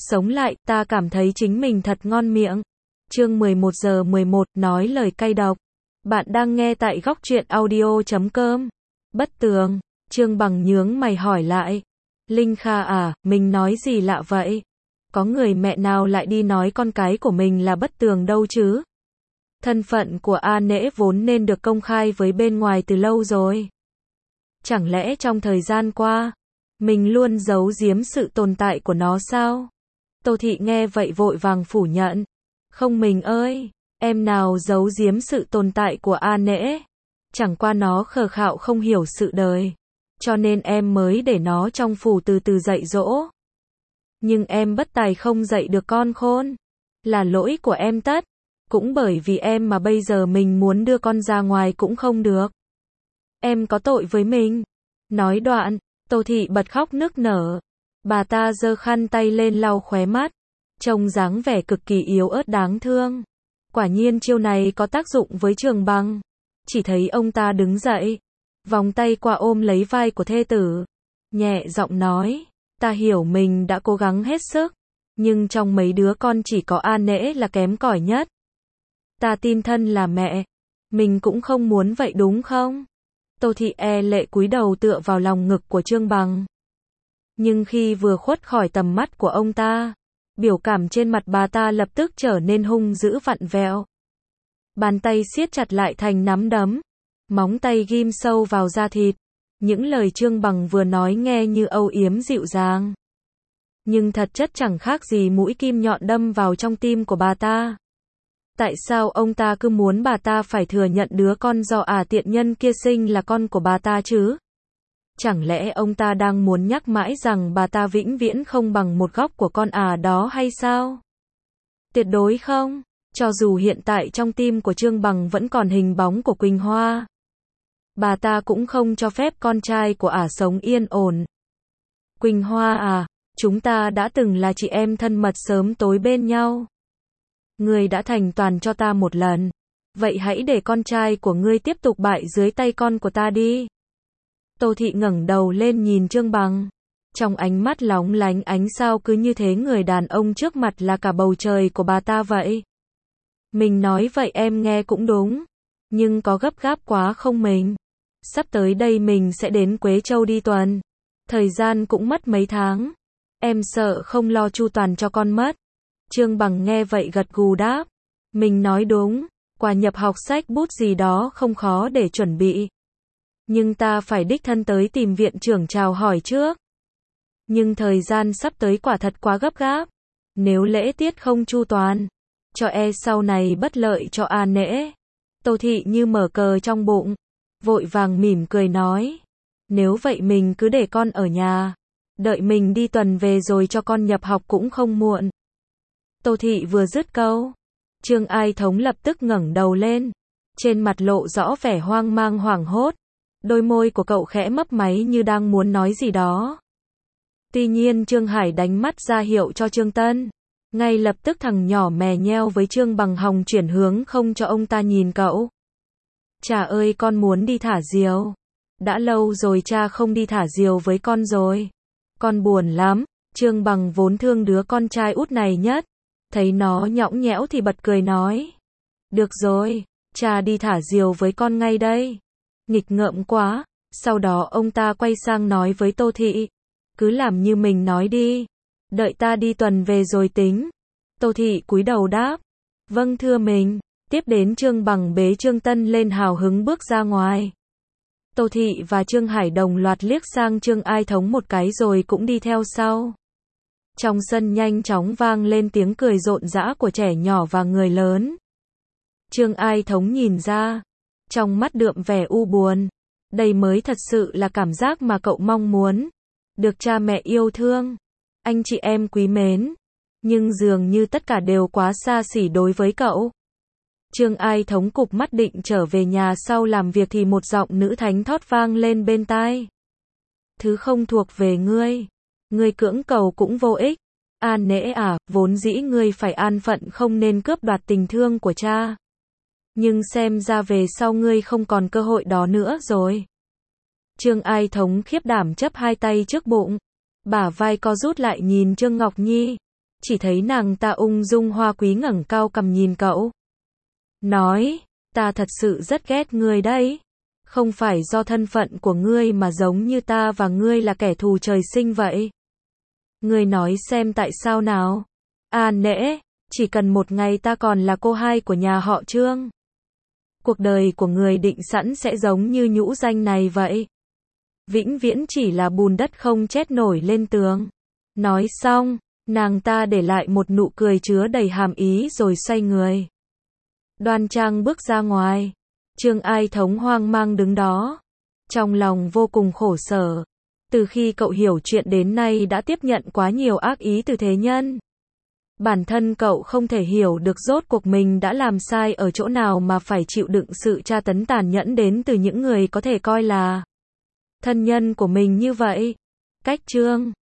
Sống lại, ta cảm thấy chính mình thật ngon miệng. Chương 11 giờ 11, nói lời cay độc. Bạn đang nghe tại góc truyện audio.com. Bất tường, Trương Bằng nhướng mày hỏi lại. Linh Kha à, mình nói gì lạ vậy? Có người mẹ nào lại đi nói con cái của mình là bất tường đâu chứ? Thân phận của A Nễ vốn nên được công khai với bên ngoài từ lâu rồi. Chẳng lẽ trong thời gian qua, mình luôn giấu giếm sự tồn tại của nó sao? Tô Thị nghe vậy vội vàng phủ nhận. Không mình ơi, em nào giấu giếm sự tồn tại của A Nễ. Chẳng qua nó khờ khạo không hiểu sự đời. Cho nên em mới để nó trong phủ từ từ dạy dỗ. Nhưng em bất tài không dạy được con khôn. Là lỗi của em tất. Cũng bởi vì em mà bây giờ mình muốn đưa con ra ngoài cũng không được. Em có tội với mình. Nói đoạn, Tô Thị bật khóc nức nở. Bà ta giơ khăn tay lên lau khóe mắt. Trông dáng vẻ cực kỳ yếu ớt đáng thương. Quả nhiên chiêu này có tác dụng với Trường Bằng. Chỉ thấy ông ta đứng dậy, vòng tay qua ôm lấy vai của thê tử. Nhẹ giọng nói, ta hiểu mình đã cố gắng hết sức. Nhưng trong mấy đứa con chỉ có A Nễ là kém cỏi nhất. Ta tin thân là mẹ. Mình cũng không muốn vậy đúng không? Tô Thị e lệ cúi đầu tựa vào lòng ngực của Trương Bằng. Nhưng khi vừa khuất khỏi tầm mắt của ông ta, biểu cảm trên mặt bà ta lập tức trở nên hung dữ vặn vẹo. Bàn tay siết chặt lại thành nắm đấm, móng tay ghim sâu vào da thịt. Những lời Trương Bằng vừa nói nghe như âu yếm dịu dàng. Nhưng thật chất chẳng khác gì mũi kim nhọn đâm vào trong tim của bà ta. Tại sao ông ta cứ muốn bà ta phải thừa nhận đứa con do tiện nhân kia sinh là con của bà ta chứ? Chẳng lẽ ông ta đang muốn nhắc mãi rằng bà ta vĩnh viễn không bằng một góc của con đó hay sao? Tuyệt đối không. Cho dù hiện tại trong tim của Trương Bằng vẫn còn hình bóng của Quỳnh Hoa, bà ta cũng không cho phép con trai của sống yên ổn. Quỳnh Hoa chúng ta đã từng là chị em thân mật sớm tối bên nhau. Ngươi đã thành toàn cho ta một lần. Vậy hãy để con trai của ngươi tiếp tục bại dưới tay con của ta đi. Tô Thị ngẩng đầu lên nhìn Trương Bằng. Trong ánh mắt lóng lánh ánh sao cứ như thế người đàn ông trước mặt là cả bầu trời của bà ta vậy. Mình nói vậy em nghe cũng đúng. Nhưng có gấp gáp quá không mình? Sắp tới đây mình sẽ đến Quế Châu đi tuần. Thời gian cũng mất mấy tháng. Em sợ không lo chu toàn cho con mất. Trương Bằng nghe vậy gật gù đáp. Mình nói đúng. Quà nhập học sách bút gì đó không khó để chuẩn bị. Nhưng ta phải đích thân tới tìm viện trưởng chào hỏi trước. Nhưng thời gian sắp tới quả thật quá gấp gáp. Nếu lễ tiết không chu toàn, cho sau này bất lợi cho A Nễ. Tô Thị như mở cờ trong bụng, vội vàng mỉm cười nói. Nếu vậy mình cứ để con ở nhà. Đợi mình đi tuần về rồi cho con nhập học cũng không muộn. Tô Thị vừa dứt câu, Trương Ai Thống lập tức ngẩng đầu lên. Trên mặt lộ rõ vẻ hoang mang hoảng hốt. Đôi môi của cậu khẽ mấp máy như đang muốn nói gì đó. Tuy nhiên Trương Hải đánh mắt ra hiệu cho Trương Tân. Ngay lập tức thằng nhỏ mè nheo với Trương Bằng hòng chuyển hướng không cho ông ta nhìn cậu. Cha ơi con muốn đi thả diều. Đã lâu rồi cha không đi thả diều với con rồi. Con buồn lắm. Trương Bằng vốn thương đứa con trai út này nhất. Thấy nó nhõng nhẽo thì bật cười nói. Được rồi, cha đi thả diều với con ngay đây. Nghịch ngợm quá. Sau đó ông ta quay sang nói với Tô Thị. Cứ làm như mình nói đi. Đợi ta đi tuần về rồi tính. Tô Thị cúi đầu đáp. Vâng thưa mình. Tiếp đến Trương Bằng bế Trương Tân lên hào hứng bước ra ngoài. Tô Thị và Trương Hải đồng loạt liếc sang Trương Ai Thống một cái rồi cũng đi theo sau. Trong sân nhanh chóng vang lên tiếng cười rộn rã của trẻ nhỏ và người lớn. Trương Ai Thống nhìn ra. Trong mắt đượm vẻ u buồn. Đây mới thật sự là cảm giác mà cậu mong muốn. Được cha mẹ yêu thương. Anh chị em quý mến. Nhưng dường như tất cả đều quá xa xỉ đối với cậu. Trương Ai Thống cụp mắt định trở về nhà sau làm việc thì một giọng nữ thánh thót vang lên bên tai. Thứ không thuộc về ngươi. Ngươi cưỡng cầu cũng vô ích. A Nễ vốn dĩ ngươi phải an phận không nên cướp đoạt tình thương của cha. Nhưng xem ra về sau ngươi không còn cơ hội đó nữa rồi. Trương Ai Thống khiếp đảm chấp hai tay trước bụng. Bả vai co rút lại nhìn Trương Ngọc Nhi. chỉ thấy nàng ta ung dung hoa quý ngẩng cao cằm nhìn cậu. Nói, ta thật sự rất ghét ngươi đấy. Không phải do thân phận của ngươi mà giống như ta và ngươi là kẻ thù trời sinh vậy. Ngươi nói xem tại sao nào? À nể, chỉ cần một ngày ta còn là cô hai của nhà họ Trương. Cuộc đời của người định sẵn sẽ giống như nhũ danh này vậy. Vĩnh viễn chỉ là bùn đất không chết nổi lên tường. Nói xong, nàng ta để lại một nụ cười chứa đầy hàm ý rồi xoay người. Đoan trang bước ra ngoài. Trương Ai Thống hoang mang đứng đó. Trong lòng vô cùng khổ sở. Từ khi cậu hiểu chuyện đến nay đã tiếp nhận quá nhiều ác ý từ thế nhân. Bản thân cậu không thể hiểu được rốt cuộc mình đã làm sai ở chỗ nào mà phải chịu đựng sự tra tấn tàn nhẫn đến từ những người có thể coi là thân nhân của mình như vậy. Cách Trương